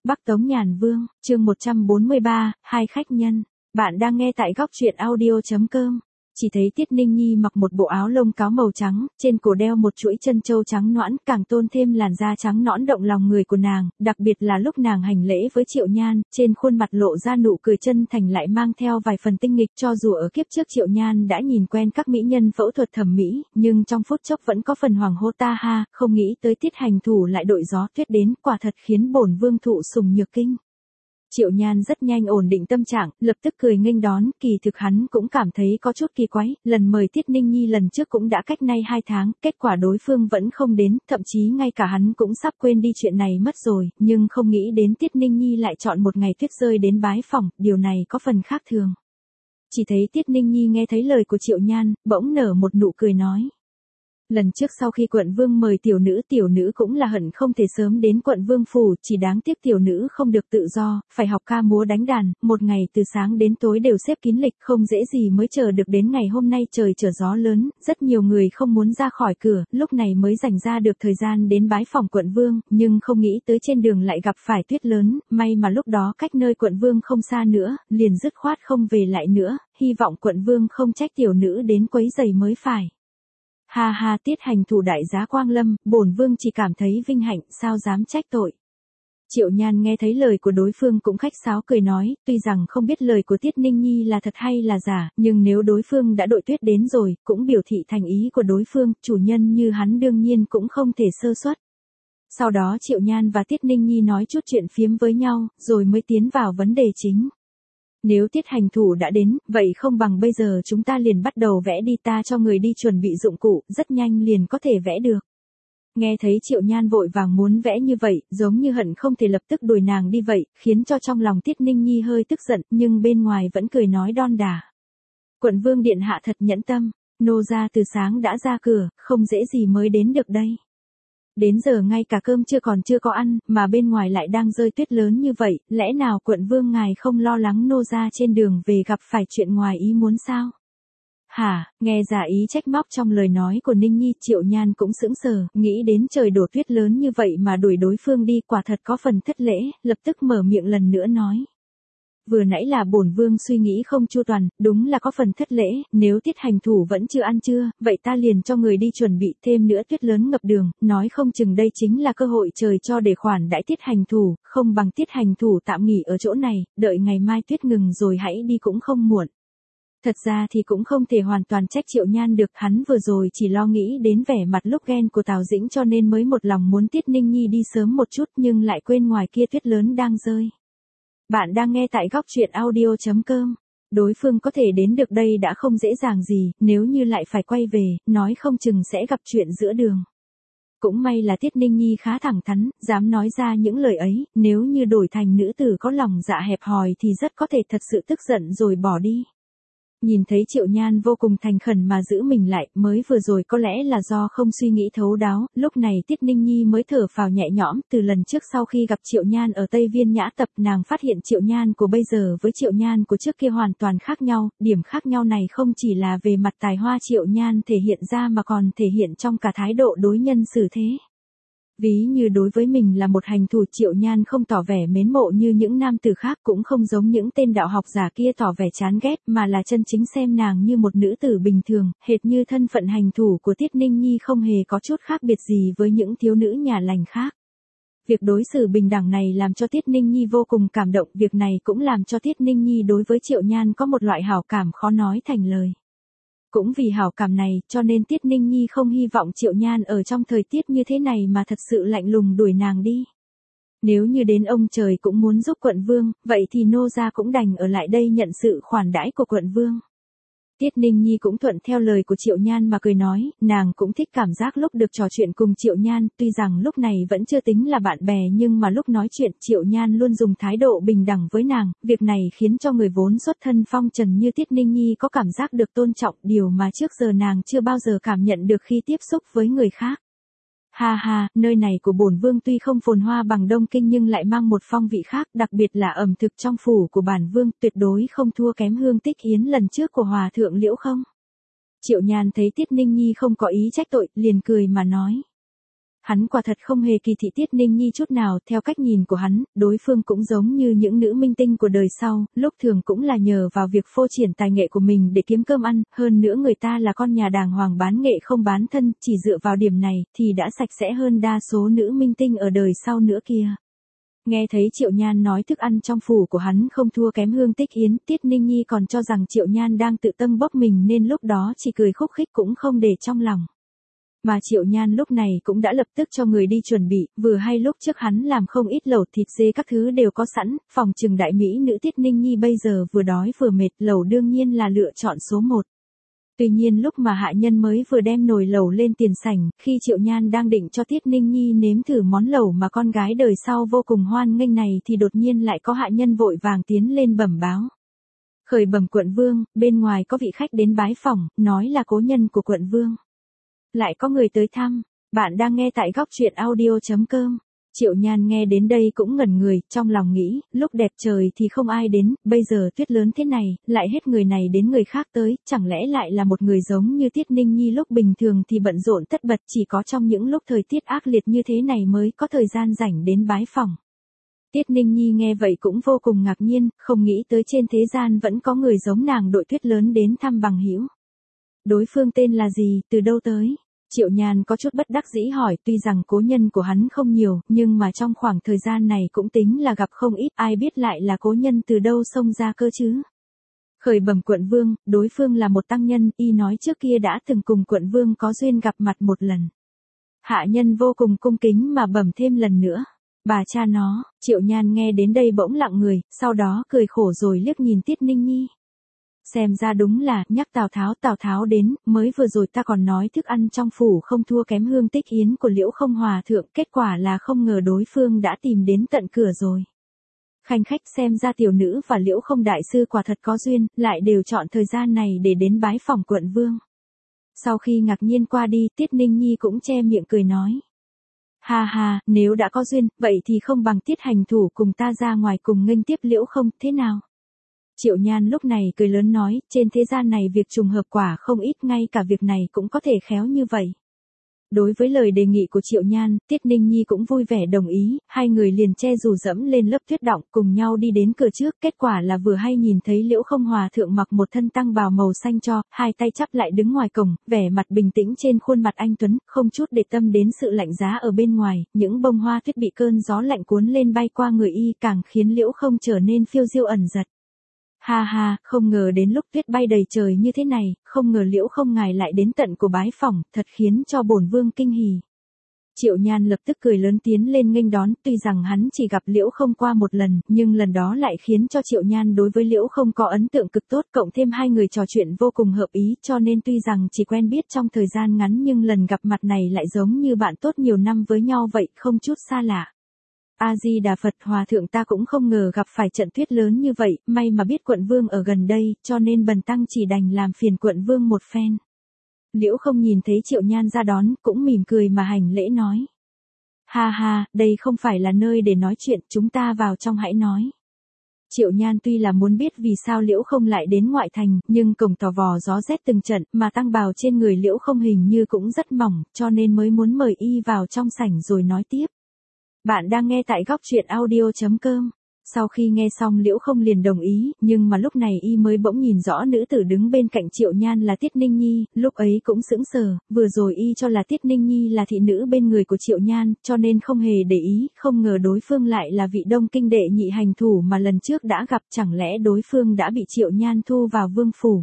Bắc Tống Nhàn Vương, chương 143, hai khách nhân. Bạn đang nghe tại góc truyện audio.com. Chỉ thấy Tiết Ninh Nhi mặc một bộ áo lông cáo màu trắng, trên cổ đeo một chuỗi chân châu trắng nõn, càng tôn thêm làn da trắng nõn động lòng người của nàng, đặc biệt là lúc nàng hành lễ với Triệu Nhan, trên khuôn mặt lộ ra nụ cười chân thành lại mang theo vài phần tinh nghịch. Cho dù ở kiếp trước Triệu Nhan đã nhìn quen các mỹ nhân phẫu thuật thẩm mỹ, nhưng trong phút chốc vẫn có phần hoảng hốt ta ha, không nghĩ tới Tiết hành thủ lại đội gió tuyết đến, quả thật khiến bổn vương thụ sùng nhược kinh. Triệu Nhan rất nhanh ổn định tâm trạng, lập tức cười nghênh đón, kỳ thực hắn cũng cảm thấy có chút kỳ quái, lần mời Tiết Ninh Nhi lần trước cũng đã cách nay 2 tháng, kết quả đối phương vẫn không đến, thậm chí ngay cả hắn cũng sắp quên đi chuyện này mất rồi, nhưng không nghĩ đến Tiết Ninh Nhi lại chọn một ngày tuyết rơi đến bái phỏng, điều này có phần khác thường. Chỉ thấy Tiết Ninh Nhi nghe thấy lời của Triệu Nhan, bỗng nở một nụ cười nói. Lần trước sau khi quận vương mời tiểu nữ cũng là hận không thể sớm đến quận vương phủ, chỉ đáng tiếc tiểu nữ không được tự do, phải học ca múa đánh đàn, một ngày từ sáng đến tối đều xếp kín lịch, không dễ gì mới chờ được đến ngày hôm nay trời trở gió lớn, rất nhiều người không muốn ra khỏi cửa, lúc này mới dành ra được thời gian đến bái phòng quận vương, nhưng không nghĩ tới trên đường lại gặp phải tuyết lớn, may mà lúc đó cách nơi quận vương không xa nữa, liền dứt khoát không về lại nữa, hy vọng quận vương không trách tiểu nữ đến quấy rầy mới phải. Ha ha, Tiết hành thủ đại giá quang lâm, bổn vương chỉ cảm thấy vinh hạnh, sao dám trách tội. Triệu Nhan nghe thấy lời của đối phương cũng khách sáo cười nói, tuy rằng không biết lời của Tiết Ninh Nhi là thật hay là giả, nhưng nếu đối phương đã đội tuyết đến rồi, cũng biểu thị thành ý của đối phương, chủ nhân như hắn đương nhiên cũng không thể sơ suất. Sau đó Triệu Nhan và Tiết Ninh Nhi nói chút chuyện phiếm với nhau, rồi mới tiến vào vấn đề chính. Nếu Tiết hành thủ đã đến, vậy không bằng bây giờ chúng ta liền bắt đầu vẽ đi, ta cho người đi chuẩn bị dụng cụ, rất nhanh liền có thể vẽ được. Nghe thấy Triệu Nhan vội vàng muốn vẽ như vậy, giống như hận không thể lập tức đuổi nàng đi vậy, khiến cho trong lòng Tiết Ninh Nhi hơi tức giận, nhưng bên ngoài vẫn cười nói đon đả. Quận vương điện hạ thật nhẫn tâm, nô gia từ sáng đã ra cửa, không dễ gì mới đến được đây. Đến giờ ngay cả cơm chưa có ăn, mà bên ngoài lại đang rơi tuyết lớn như vậy, lẽ nào quận vương ngài không lo lắng nô gia trên đường về gặp phải chuyện ngoài ý muốn sao? Hả, nghe giả ý trách móc trong lời nói của Ninh Nhi, Triệu Nhan cũng sững sờ, nghĩ đến trời đổ tuyết lớn như vậy mà đuổi đối phương đi, quả thật có phần thất lễ, lập tức mở miệng lần nữa nói. Vừa nãy là bổn vương suy nghĩ không chu toàn, đúng là có phần thất lễ, nếu Tiết hành thủ vẫn chưa ăn trưa, vậy ta liền cho người đi chuẩn bị, thêm nữa tuyết lớn ngập đường, nói không chừng đây chính là cơ hội trời cho để khoản đãi Tiết hành thủ, không bằng Tiết hành thủ tạm nghỉ ở chỗ này, đợi ngày mai tuyết ngừng rồi hãy đi cũng không muộn. Thật ra thì cũng không thể hoàn toàn trách Triệu Nhan được, hắn vừa rồi chỉ lo nghĩ đến vẻ mặt lúc ghen của Tào Dĩnh cho nên mới một lòng muốn Tiết Ninh Nhi đi sớm một chút, nhưng lại quên ngoài kia tuyết lớn đang rơi. Bạn đang nghe tại góc truyện audio.com. Đối phương có thể đến được đây đã không dễ dàng gì, nếu như lại phải quay về, nói không chừng sẽ gặp chuyện giữa đường. Cũng may là Tiết Ninh Nhi khá thẳng thắn, dám nói ra những lời ấy, nếu như đổi thành nữ tử có lòng dạ hẹp hòi thì rất có thể thật sự tức giận rồi bỏ đi. Nhìn thấy Triệu Nhan vô cùng thành khẩn mà giữ mình lại, mới vừa rồi có lẽ là do không suy nghĩ thấu đáo, lúc này Tiết Ninh Nhi mới thở phào nhẹ nhõm, từ lần trước sau khi gặp Triệu Nhan ở Tây Viên Nhã Tập, nàng phát hiện Triệu Nhan của bây giờ với Triệu Nhan của trước kia hoàn toàn khác nhau, điểm khác nhau này không chỉ là về mặt tài hoa Triệu Nhan thể hiện ra mà còn thể hiện trong cả thái độ đối nhân xử thế. Ví như đối với mình là một hành thủ, Triệu Nhan không tỏ vẻ mến mộ như những nam tử khác, cũng không giống những tên đạo học giả kia tỏ vẻ chán ghét, mà là chân chính xem nàng như một nữ tử bình thường, hệt như thân phận hành thủ của Tiết Ninh Nhi không hề có chút khác biệt gì với những thiếu nữ nhà lành khác. Việc đối xử bình đẳng này làm cho Tiết Ninh Nhi vô cùng cảm động, việc này cũng làm cho Tiết Ninh Nhi đối với Triệu Nhan có một loại hảo cảm khó nói thành lời. Cũng vì hảo cảm này, cho nên Tiết Ninh Nhi không hy vọng Triệu Nhan ở trong thời tiết như thế này mà thật sự lạnh lùng đuổi nàng đi. Nếu như đến ông trời cũng muốn giúp quận vương, vậy thì nô gia cũng đành ở lại đây nhận sự khoản đãi của quận vương. Tiết Ninh Nhi cũng thuận theo lời của Triệu Nhan mà cười nói, nàng cũng thích cảm giác lúc được trò chuyện cùng Triệu Nhan, tuy rằng lúc này vẫn chưa tính là bạn bè nhưng mà lúc nói chuyện Triệu Nhan luôn dùng thái độ bình đẳng với nàng, việc này khiến cho người vốn xuất thân phong trần như Tiết Ninh Nhi có cảm giác được tôn trọng, điều mà trước giờ nàng chưa bao giờ cảm nhận được khi tiếp xúc với người khác. Ha ha, nơi này của bổn vương tuy không phồn hoa bằng Đông Kinh nhưng lại mang một phong vị khác, đặc biệt là ẩm thực trong phủ của bản vương, tuyệt đối không thua kém hương tích yến lần trước của hòa thượng Liễu không. Triệu Nhan thấy Tiết Ninh Nhi không có ý trách tội, liền cười mà nói. Hắn quả thật không hề kỳ thị Tiết Ninh Nhi chút nào, theo cách nhìn của hắn, đối phương cũng giống như những nữ minh tinh của đời sau, lúc thường cũng là nhờ vào việc phô triển tài nghệ của mình để kiếm cơm ăn, hơn nữa người ta là con nhà đàng hoàng bán nghệ không bán thân, chỉ dựa vào điểm này thì đã sạch sẽ hơn đa số nữ minh tinh ở đời sau nữa kia. Nghe thấy Triệu Nhan nói thức ăn trong phủ của hắn không thua kém Hương Tích Yến, Tiết Ninh Nhi còn cho rằng Triệu Nhan đang tự tâm bốc mình nên lúc đó chỉ cười khúc khích cũng không để trong lòng. Mà Triệu Nhan lúc này cũng đã lập tức cho người đi chuẩn bị, vừa hay lúc trước hắn làm không ít lẩu thịt dê các thứ đều có sẵn, phòng trừng đại mỹ nữ Tiết Ninh Nhi bây giờ vừa đói vừa mệt, lẩu đương nhiên là lựa chọn số 1. Tuy nhiên lúc mà hạ nhân mới vừa đem nồi lẩu lên tiền sảnh, khi Triệu Nhan đang định cho Tiết Ninh Nhi nếm thử món lẩu mà con gái đời sau vô cùng hoan nghênh này thì đột nhiên lại có hạ nhân vội vàng tiến lên bẩm báo. Khởi bẩm quận vương, bên ngoài có vị khách đến bái phỏng, nói là cố nhân của quận vương. Lại có người tới thăm, bạn đang nghe tại góc truyện audio.com. Triệu Nhan nghe đến đây cũng ngẩn người, trong lòng nghĩ, lúc đẹp trời thì không ai đến, bây giờ tuyết lớn thế này, lại hết người này đến người khác tới, chẳng lẽ lại là một người giống như Tiết Ninh Nhi lúc bình thường thì bận rộn tất bật, chỉ có trong những lúc thời tiết ác liệt như thế này mới có thời gian rảnh đến bái phỏng. Tiết Ninh Nhi nghe vậy cũng vô cùng ngạc nhiên, không nghĩ tới trên thế gian vẫn có người giống nàng đội tuyết lớn đến thăm bằng hữu. Đối phương tên là gì, từ đâu tới? Triệu Nhan có chút bất đắc dĩ hỏi, tuy rằng cố nhân của hắn không nhiều, nhưng mà trong khoảng thời gian này cũng tính là gặp không ít, ai biết lại là cố nhân từ đâu xông ra cơ chứ. Khởi bẩm quận vương, đối phương là một tăng nhân, y nói trước kia đã từng cùng quận vương có duyên gặp mặt một lần. Hạ nhân vô cùng cung kính mà bẩm thêm lần nữa. Bà cha nó, Triệu Nhan nghe đến đây bỗng lặng người, sau đó cười khổ rồi liếc nhìn Tiết Ninh Nhi. Xem ra đúng là, nhắc Tào Tháo đến, mới vừa rồi ta còn nói thức ăn trong phủ không thua kém Hương Tích Yến của Liễu Không Hòa thượng, kết quả là không ngờ đối phương đã tìm đến tận cửa rồi. Khanh khách, xem ra tiểu nữ và Liễu Không đại sư quả thật có duyên, lại đều chọn thời gian này để đến bái phỏng quận vương. Sau khi ngạc nhiên qua đi, Tiết Ninh Nhi cũng che miệng cười nói. Ha ha, nếu đã có duyên, vậy thì không bằng Tiết hành thủ cùng ta ra ngoài cùng nghênh tiếp Liễu Không, thế nào? Triệu Nhan lúc này cười lớn nói, trên thế gian này việc trùng hợp quả không ít, ngay cả việc này cũng có thể khéo như vậy. Đối với lời đề nghị của Triệu Nhan, Tiết Ninh Nhi cũng vui vẻ đồng ý, hai người liền che dù dẫm lên lớp tuyết đọng cùng nhau đi đến cửa trước, kết quả là vừa hay nhìn thấy Liễu Không Hòa thượng mặc một thân tăng bào màu xanh cho, hai tay chắp lại đứng ngoài cổng, vẻ mặt bình tĩnh trên khuôn mặt anh tuấn, không chút để tâm đến sự lạnh giá ở bên ngoài, những bông hoa tuyết bị cơn gió lạnh cuốn lên bay qua người y càng khiến Liễu Không trở nên phiêu diêu ẩn giật. Ha ha, không ngờ đến lúc tuyết bay đầy trời như thế này, không ngờ Liễu Không ngài lại đến tận của bái phỏng, thật khiến cho bổn vương kinh hỉ. Triệu Nhan lập tức cười lớn tiến lên nghênh đón, tuy rằng hắn chỉ gặp Liễu Không qua một lần, nhưng lần đó lại khiến cho Triệu Nhan đối với Liễu Không có ấn tượng cực tốt, cộng thêm hai người trò chuyện vô cùng hợp ý, cho nên tuy rằng chỉ quen biết trong thời gian ngắn nhưng lần gặp mặt này lại giống như bạn tốt nhiều năm với nhau vậy, không chút xa lạ. A-di-đà Phật, hòa thượng ta cũng không ngờ gặp phải trận tuyết lớn như vậy, may mà biết quận vương ở gần đây, cho nên bần tăng chỉ đành làm phiền quận vương một phen. Liễu Không nhìn thấy Triệu Nhan ra đón, cũng mỉm cười mà hành lễ nói. Ha ha, đây không phải là nơi để nói chuyện, chúng ta vào trong hãy nói. Triệu Nhan tuy là muốn biết vì sao Liễu Không lại đến ngoại thành, nhưng cổng tò vò gió rét từng trận, mà tăng bào trên người Liễu Không hình như cũng rất mỏng, cho nên mới muốn mời y vào trong sảnh rồi nói tiếp. Bạn đang nghe tại góc truyện audio.com. Sau khi nghe xong Liễu Không liền đồng ý, nhưng mà lúc này y mới bỗng nhìn rõ nữ tử đứng bên cạnh Triệu Nhan là Tiết Ninh Nhi, lúc ấy cũng sững sờ, vừa rồi y cho là Tiết Ninh Nhi là thị nữ bên người của Triệu Nhan, cho nên không hề để ý, không ngờ đối phương lại là vị Đông Kinh đệ nhị hành thủ mà lần trước đã gặp, chẳng lẽ đối phương đã bị Triệu Nhan thu vào vương phủ.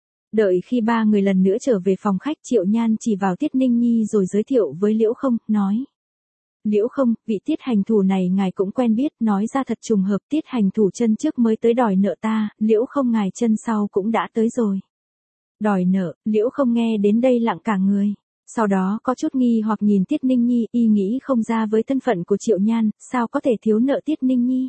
Đợi khi ba người lần nữa trở về phòng khách, Triệu Nhan chỉ vào Tiết Ninh Nhi rồi giới thiệu với Liễu Không, nói. Liễu Không, vị Tiết hành thủ này ngài cũng quen biết, nói ra thật trùng hợp, Tiết hành thủ chân trước mới tới đòi nợ ta, Liễu Không ngài chân sau cũng đã tới rồi. Đòi nợ, Liễu Không nghe đến đây lặng cả người. Sau đó có chút nghi hoặc nhìn Tiết Ninh Nhi, y nghĩ không ra với thân phận của Triệu Nhan, sao có thể thiếu nợ Tiết Ninh Nhi.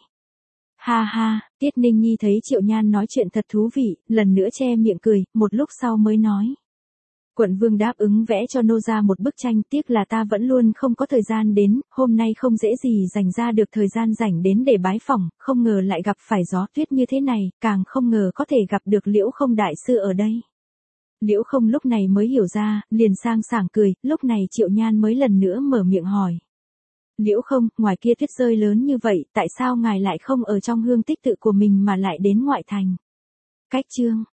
Ha ha, Tiết Ninh Nhi thấy Triệu Nhan nói chuyện thật thú vị, lần nữa che miệng cười, một lúc sau mới nói. Quận vương đáp ứng vẽ cho nô ra một bức tranh, tiếc là ta vẫn luôn không có thời gian đến, hôm nay không dễ gì dành ra được thời gian rảnh đến để bái phỏng, không ngờ lại gặp phải gió tuyết như thế này, càng không ngờ có thể gặp được Liễu Không đại sư ở đây. Liễu Không lúc này mới hiểu ra, liền sang sảng cười, lúc này Triệu Nhan mới lần nữa mở miệng hỏi. Liễu Không, ngoài kia tuyết rơi lớn như vậy, tại sao ngài lại không ở trong hương tích tự của mình mà lại đến ngoại thành? Cách chương